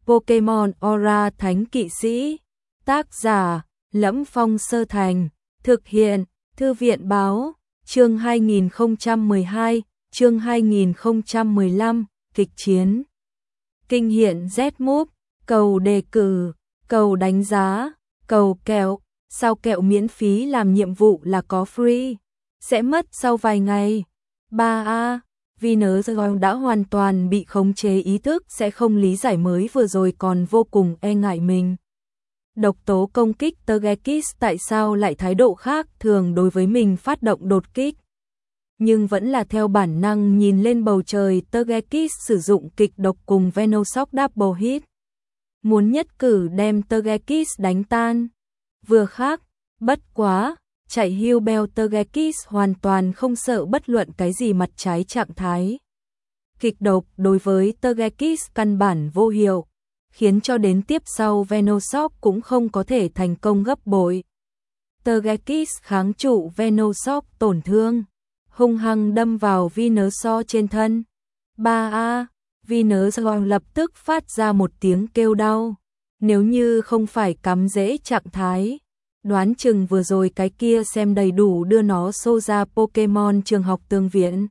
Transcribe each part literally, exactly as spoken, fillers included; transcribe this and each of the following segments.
Pokemon Aura Thánh Kỵ Sĩ. Tác giả: Lẫm Phong Sơ Thành. Thực hiện: Thư viện Báo. Chương hai nghìn không trăm mười hai, chương hai nghìn không trăm mười lăm, kịch chiến. Kinh hiện Z-Move, cầu đề cử, cầu đánh giá, cầu kẹo, sao kẹo miễn phí làm nhiệm vụ là có free, sẽ mất sau vài ngày. ba A. Venus đã hoàn toàn bị khống chế ý thức, sẽ không lý giải mới vừa rồi còn vô cùng e ngại mình. Độc tố công kích Togekiss tại sao lại thái độ khác thường đối với mình phát động đột kích. Nhưng vẫn là theo bản năng nhìn lên bầu trời, Togekiss sử dụng kịch độc cùng Venoshock Double Hit. Muốn nhất cử đem Togekiss đánh tan. Vừa khác, bất quá, chạy hưu beo Togekiss hoàn toàn không sợ bất luận cái gì mặt trái trạng thái. Kịch độc đối với Togekiss căn bản vô hiệu, khiến cho đến tiếp sau Venoshock cũng không có thể thành công gấp bội. Togekiss kháng trụ Venoshock tổn thương, hung hăng đâm vào Venusaur trên thân. ba A. Venusaur lập tức phát ra một tiếng kêu đau. Nếu như không phải cắm rễ trạng thái, đoán chừng vừa rồi cái kia xem đầy đủ đưa nó xô ra Pokemon trường học tương viện.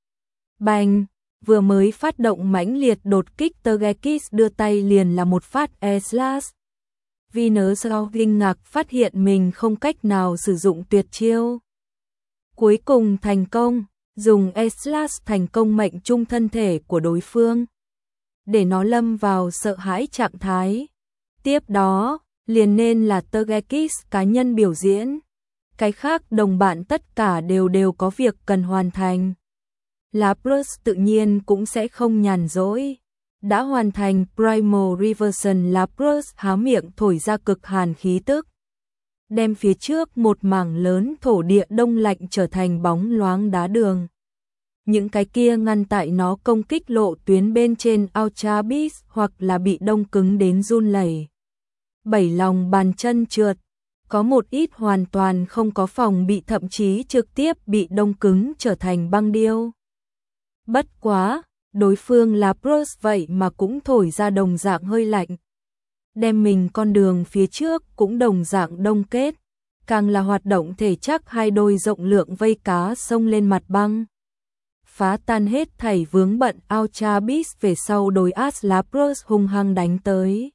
Bành! Vừa mới phát động mãnh liệt đột kích, Togekiss đưa tay liền là một phát E-Slash. Venusaur kinh ngạc phát hiện mình không cách nào sử dụng tuyệt chiêu. Cuối cùng thành công, dùng E-Slash thành công mệnh trung thân thể của đối phương, để nó lâm vào sợ hãi trạng thái. Tiếp đó, liền nên là Togekiss cá nhân biểu diễn. Cái khác đồng bạn tất cả đều đều có việc cần hoàn thành. Lapras tự nhiên cũng sẽ không nhàn rỗi. Đã hoàn thành Primal Reversion, Lapras há miệng thổi ra cực hàn khí tức, đem phía trước một mảng lớn thổ địa đông lạnh trở thành bóng loáng đá đường. Những cái kia ngăn tại nó công kích lộ tuyến bên trên Ultra Beast hoặc là bị đông cứng đến run lẩy. Bảy lòng bàn chân trượt, có một ít hoàn toàn không có phòng bị, thậm chí trực tiếp bị đông cứng trở thành băng điêu. Bất quá, đối phương là Lapras vậy mà cũng thổi ra đồng dạng hơi lạnh, đem mình con đường phía trước cũng đồng dạng đông kết, càng là hoạt động thể chắc hai đôi rộng lượng vây cá xông lên mặt băng, phá tan hết thảy vướng bận. Ultra Beast về sau đối As Lapras hung hăng đánh tới.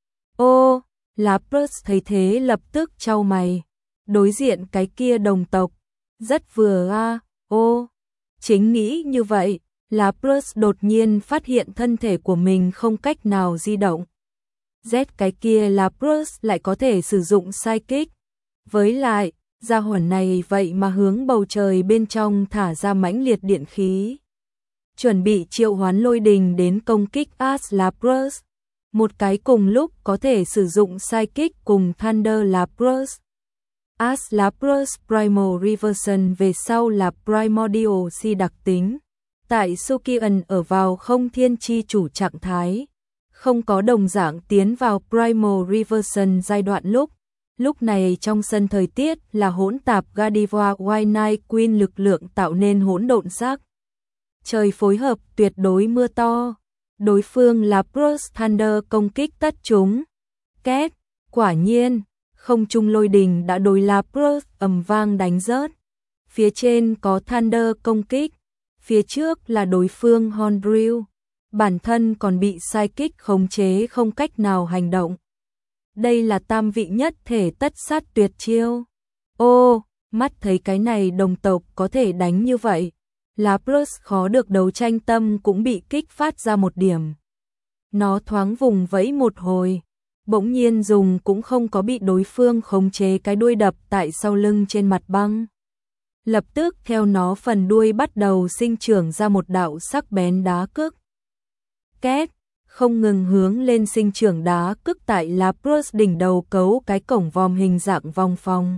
Ô, Lapras thấy thế lập tức chau mày, đối diện cái kia đồng tộc, rất vừa a. À. Ô, chính nghĩ như vậy, Lapras đột nhiên phát hiện thân thể của mình không cách nào di động. Z cái kia Lapras lại có thể sử dụng Psychic. Với lại, gia hỏa này vậy mà hướng bầu trời bên trong thả ra mãnh liệt điện khí, chuẩn bị triệu hoán lôi đình đến công kích As Lapras. Một cái cùng lúc có thể sử dụng Psychic cùng Thunder Lapras. As Lapras Primal Reversion về sau là Primordial Si đặc tính. Tại Sukian ở vào không thiên chi chủ trạng thái, không có đồng dạng tiến vào Primal Reversion giai đoạn lúc. Lúc này trong sân thời tiết là hỗn tạp, Gardevoir White Night Queen lực lượng tạo nên hỗn độn sắc. Trời phối hợp tuyệt đối mưa to. Đối phương là Lapras Thunder công kích tất chúng. Két, quả nhiên, không trung lôi đình đã đối Lapras ầm vang đánh rớt. Phía trên có Thunder công kích, phía trước là đối phương Hondrill, bản thân còn bị Psychic khống chế không cách nào hành động. Đây là tam vị nhất thể tất sát tuyệt chiêu. Ô, mắt thấy cái này đồng tộc có thể đánh như vậy, Lapras khó được đấu tranh tâm cũng bị kích phát ra một điểm. Nó thoáng vùng vẫy một hồi, bỗng nhiên dùng cũng không có bị đối phương khống chế cái đuôi đập tại sau lưng trên mặt băng. Lập tức theo nó phần đuôi bắt đầu sinh trưởng ra một đạo sắc bén đá cức. Két, không ngừng hướng lên sinh trưởng đá cức tại Lapras đỉnh đầu cấu cái cổng vòm hình dạng vòng phòng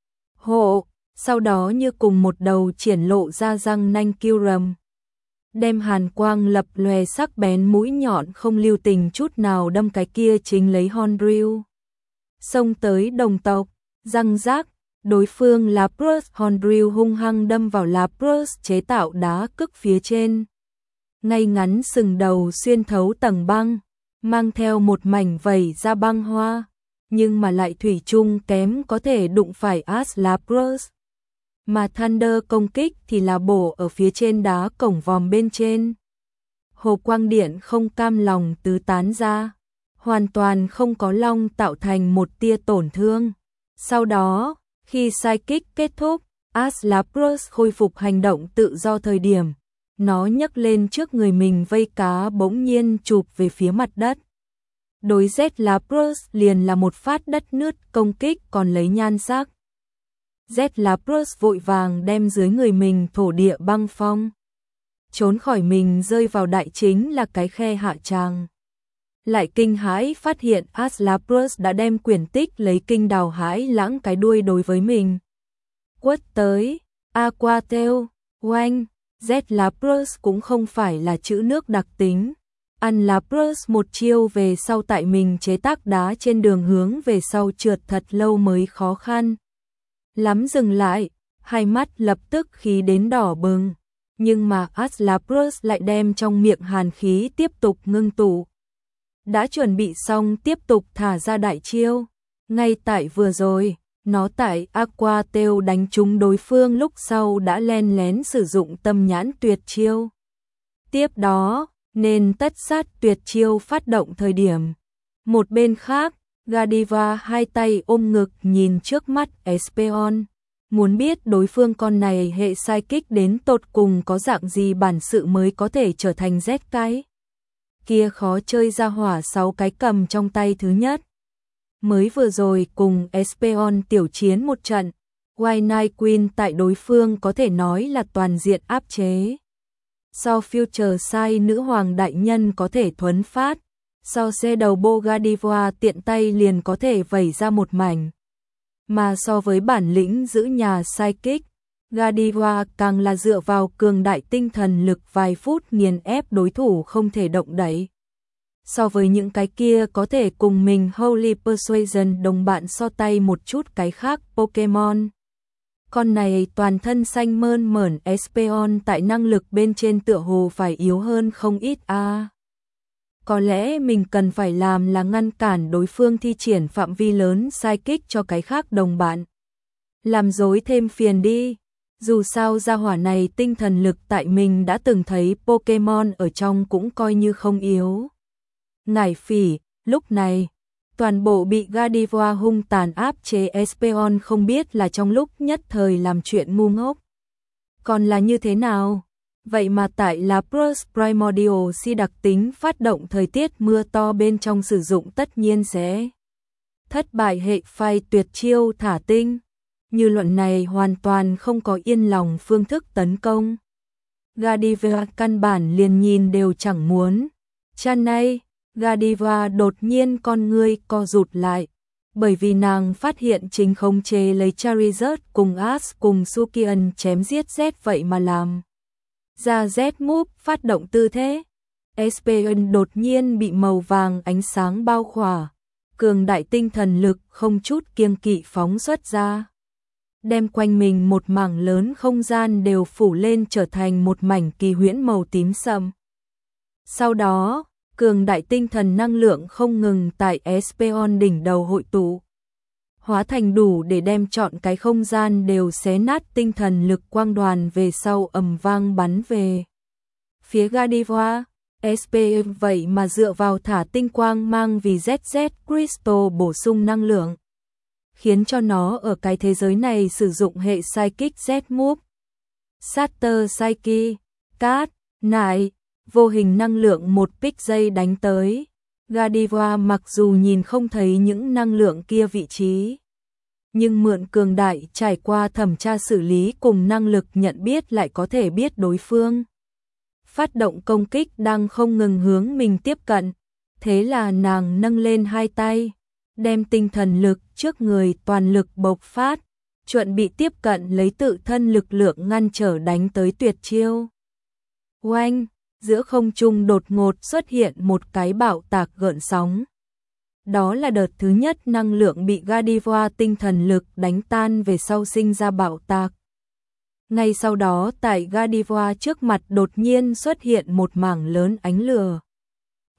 hộ, sau đó như cùng một đầu triển lộ ra răng nanh Kyurem, đem hàn quang lập lòe sắc bén mũi nhọn không lưu tình chút nào đâm cái kia chính lấy Hondrill. Xông tới đồng tộc, răng rác, đối phương Lapras Hondrill hung hăng đâm vào Lapras chế tạo đá cức phía trên. Ngay ngắn sừng đầu xuyên thấu tầng băng, mang theo một mảnh vẩy ra băng hoa, nhưng mà lại thủy chung kém có thể đụng phải Asclepius. Mà Thunder công kích thì là bổ ở phía trên đá cổng vòm bên trên. Hồ quang điện không cam lòng tứ tán ra, hoàn toàn không có long tạo thành một tia tổn thương. Sau đó, khi Psychic kết thúc, Asclepius khôi phục hành động tự do thời điểm. Nó nhấc lên trước người mình vây cá bỗng nhiên chụp về phía mặt đất. Đối Zlapus liền là một phát đất nứt công kích còn lấy nhan sắc. Zlapus vội vàng đem dưới người mình thổ địa băng phong. Trốn khỏi mình rơi vào đại chính là cái khe hạ tràng. Lại kinh hãi phát hiện Asclepius đã đem quyền tích lấy kinh đào hãi lãng cái đuôi đối với mình. Quất tới, Aquatail, oanh, Zlapus cũng không phải là chữ nước đặc tính. Unlapus một chiêu về sau tại mình chế tác đá trên đường hướng về sau trượt thật lâu mới khó khăn lắm dừng lại, hai mắt lập tức khí đến đỏ bừng. Nhưng mà Asclepius lại đem trong miệng hàn khí tiếp tục ngưng tụ. Đã chuẩn bị xong tiếp tục thả ra đại chiêu. Ngay tại vừa rồi, nó tại Aquatail đánh trúng đối phương lúc sau đã len lén sử dụng tâm nhãn tuyệt chiêu. Tiếp đó, nên tất sát tuyệt chiêu phát động thời điểm. Một bên khác, Godiva hai tay ôm ngực nhìn trước mắt Espeon. Muốn biết đối phương con này hệ psychic đến tột cùng có dạng gì bản sự mới có thể trở thành Z cái. Kia khó chơi ra hỏa sáu cái cầm trong tay thứ nhất. Mới vừa rồi cùng Espeon tiểu chiến một trận, White Knight Queen tại đối phương có thể nói là toàn diện áp chế. So Future Sai nữ hoàng đại nhân có thể thuấn phát, so xe đầu bô Godiva tiện tay liền có thể vẩy ra một mảnh. Mà so với bản lĩnh giữ nhà Psychic, Godiva càng là dựa vào cường đại tinh thần lực vài phút nghiền ép đối thủ không thể động đậy. So với những cái kia có thể cùng mình Holy Persuasion đồng bạn so tay một chút cái khác Pokemon. Con này toàn thân xanh mơn mởn Espeon tại năng lực bên trên tựa hồ phải yếu hơn không ít a. À. Có lẽ mình cần phải làm là ngăn cản đối phương thi triển phạm vi lớn Psychic cho cái khác đồng bạn. Làm dối thêm phiền đi. Dù sao gia hỏa này tinh thần lực tại mình đã từng thấy Pokemon ở trong cũng coi như không yếu. Ngải Phỉ, lúc này, toàn bộ bị Godiva hung tàn áp chế Espeon không biết là trong lúc nhất thời làm chuyện ngu ngốc. Còn là như thế nào? Vậy mà tại Lapras Primordial si đặc tính phát động thời tiết mưa to bên trong sử dụng tất nhiên sẽ thất bại hệ phai tuyệt chiêu thả tinh. Như luận này hoàn toàn không có yên lòng phương thức tấn công. Godiva căn bản liền nhìn đều chẳng muốn. Chan này, Godiva đột nhiên con ngươi co rụt lại, bởi vì nàng phát hiện chính khống chế lấy Charizard cùng Ash cùng Sukian chém giết Z vậy mà làm. Ra Z move phát động tư thế. Espeon đột nhiên bị màu vàng ánh sáng bao khỏa, cường đại tinh thần lực không chút kiêng kỵ phóng xuất ra. Đem quanh mình một mảng lớn không gian đều phủ lên trở thành một mảnh kỳ huyễn màu tím sẫm. Sau đó, cường đại tinh thần năng lượng không ngừng tại Espeon đỉnh đầu hội tụ, hóa thành đủ để đem trọn cái không gian đều xé nát tinh thần lực quang đoàn về sau ầm vang bắn về. Phía Godiva, Espeon vậy mà dựa vào thả tinh quang mang vì zét zét Crystal bổ sung năng lượng, khiến cho nó ở cái thế giới này sử dụng hệ Psychic Z Move. Shatter Psyche, Cát, Nại, vô hình năng lượng một pick giây đánh tới. Godiva mặc dù nhìn không thấy những năng lượng kia vị trí, nhưng mượn cường đại trải qua thẩm tra xử lý cùng năng lực nhận biết lại có thể biết đối phương phát động công kích đang không ngừng hướng mình tiếp cận. Thế là nàng nâng lên hai tay, đem tinh thần lực trước người toàn lực bộc phát, chuẩn bị tiếp cận lấy tự thân lực lượng ngăn trở đánh tới tuyệt chiêu. Oanh, giữa không trung đột ngột xuất hiện một cái bạo tạc gợn sóng. Đó là đợt thứ nhất năng lượng bị Godiva tinh thần lực đánh tan về sau sinh ra bạo tạc. Ngay sau đó tại Godiva trước mặt đột nhiên xuất hiện một mảng lớn ánh lửa.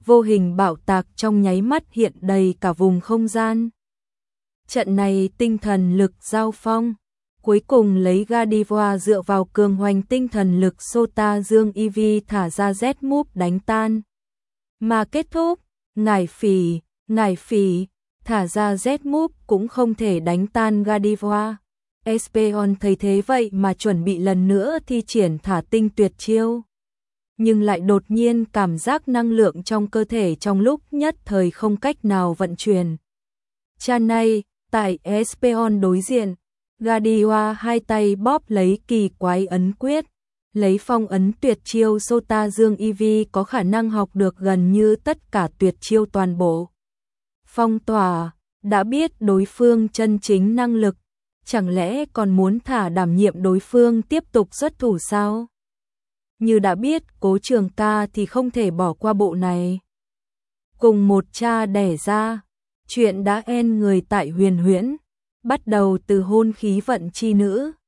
vô hình bạo tạc trong nháy mắt hiện đầy cả vùng không gian. Trận này tinh thần lực giao phong, cuối cùng lấy Gardevoir dựa vào cường hoành tinh thần lực Sota Dương Eevee thả ra Z-Move đánh tan. Mà kết thúc, Ngải Phỉ, Ngải Phỉ thả ra Z-Move cũng không thể đánh tan Gardevoir. Espeon thấy thế vậy mà chuẩn bị lần nữa thi triển thả tinh tuyệt chiêu. Nhưng lại đột nhiên cảm giác năng lượng trong cơ thể trong lúc nhất thời không cách nào vận chuyển. Cha này, tại Espeon đối diện, Gardevoir hai tay bóp lấy kỳ quái ấn quyết, lấy phong ấn tuyệt chiêu Sota Dương Eevee có khả năng học được gần như tất cả tuyệt chiêu toàn bộ. Phong tỏa, đã biết đối phương chân chính năng lực, chẳng lẽ còn muốn thả đảm nhiệm đối phương tiếp tục xuất thủ sao? Như đã biết Cố Trường Ca thì không thể bỏ qua bộ này. Cùng một cha đẻ ra, chuyện đã en người tại Huyền Huyễn, bắt đầu từ hôn khí vận chi nữ.